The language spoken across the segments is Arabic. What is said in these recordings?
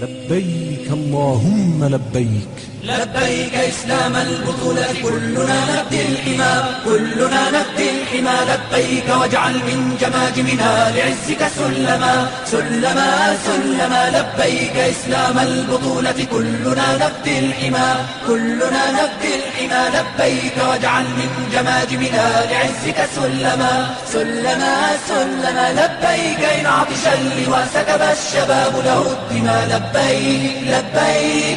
لبيك اللهم لبيك. لبيك إسلام البطولة كلنا نفدي الحمى، كلنا نفدي الحمى. لبيك واجعل من جماجمنا لعزك سلما، سلما سلما. لبيك إسلام البطولة كلنا نفدي الحمى، كلنا نفدي الحمى. لبيك واجعل من جماجمنا لعزك سلما، سلما سلما. لبيك إن عطش اللواء سكب الشباب له الدماء. لبيك لبيك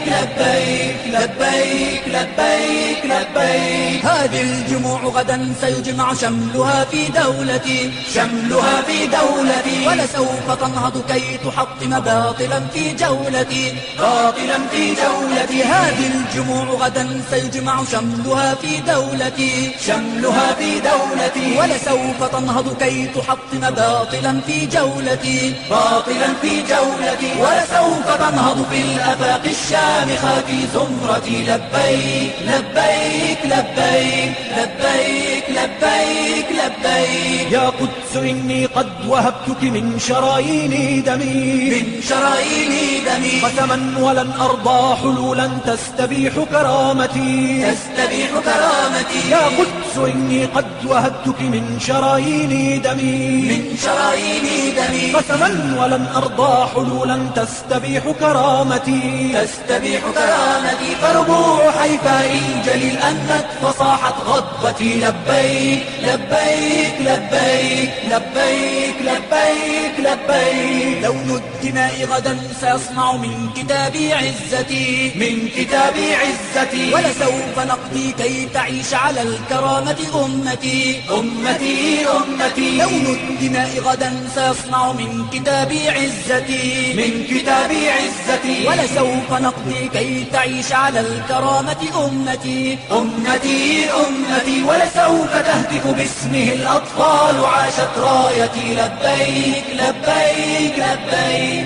لبيك لبيك لبيك لبيك. هذه الجموع غدا سيجمع شملها في دولتي، شملها في دولتي. ولسوف تنهض كي تحطم باطلا في جولتي، باطلا في جولتي. هذه الجموع غدا سيجمع شملها في دولتي، شملها في دولتي. ولسوف تنهض كي تحطم باطلا في جولتي، باطلا في جولتي. ولسوف تنهض في الآفاق الشامخة في زمرتي. لبيك لبيك لبيك لبيك لبيك لبيك. يا قدس إني قد وهبتك من شرايين دمي، من شرايين دمي. قسما ولن أرضى حلولا تستبيح كرامتي، تستبيح كرامتي. يا قدس إني قد وهبتك من شرايين دمي، من شرايين دمي. قسما ولن أرضى حلولا تستبيح كرامتي، تستبيح كرامتي. فربوع حيفاء الجليل أنت فصاحت غضبتي. لبيك لبيك لبيك لبيك لبيك لبيك. لون الدماء غدا سيصنع من كتابي عزتي، من كتابي عزتي. ولسوف نقضي كي تعيش على الكرامة أمتي، أمتي أمتي. لون الدماء غدا سيصنع من كتابي عزتي، من كتابي عزتي. ولسوف نقضي كي تعيش على الكرامة أمتي، أمتي أمتي. ولسوف تهتف باسمه الأطفال عاشت رايتي. لبيك لبيك لبيك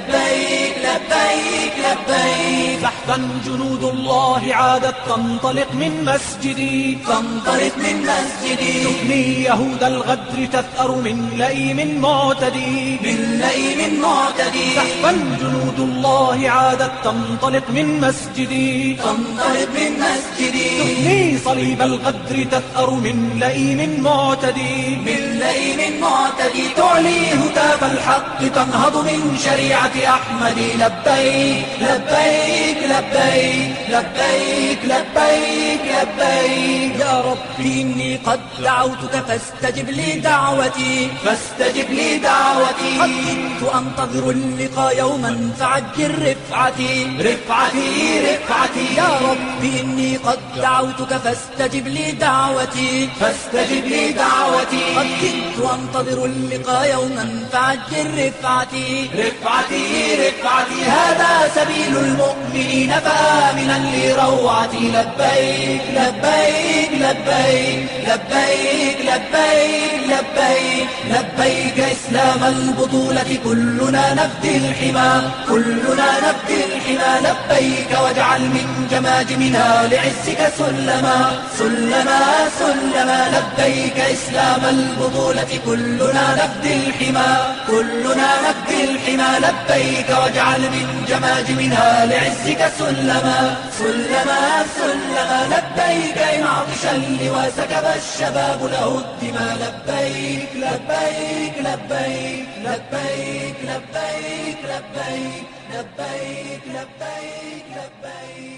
لبيك لبيك لبيك. زحفا جنود الله عادت تنطلق من مسجدي، تنطلق من مسجدي. تبني يهود الغدر تثأر من لئيم معتدي، من لئيم معتدي. زحفا جنود الله عادت تنطلق من مسجدي، تنطلق من مسجدي. تبني صليب الغدر تثأر من لئيم معتدي، من لئيم معتدي. تعلي هتاف الحق تنهض من شريعة أحمد. لبيك لبيك لبيك لبيك لبيك لبيك. يا ربي إني قد دعوتك فاستجب لي دعوتي، فاستجب لي دعوتي. قد كنت أنتظر اللقاء يوما فعجل رفعتي، رفعتي رفعتي. يا ربي إني قد دعوتك فاستجب لي دعوتي، فاستجب لي دعوتي. قد كنت أنتظر اللقاء يوما فعجل رفعتي، رفعتي رفعتي. هذا سبيل المؤمنين فآمنا لروعتي. لبيك لبيك لبيك لبيك لبيك لبيك لبيك. إسلام البطولة كلنا نفدي الحمى، كلنا نفدي الحمى. لبيك واجعل من جماجمنا لعزك سلما، سلما سلما. لبيك إسلام البطولة كلنا نفدي الحمى، كلنا نفدي الحمى. لبيك واجعل من جماجمنا لعزك سلما، سلما سلما. لبيك إن عطش اللواء سكب الشباب له الدماء. لبيك لبيك لبيك لبيك لبيك لبيك لبيك لبيك لبيك.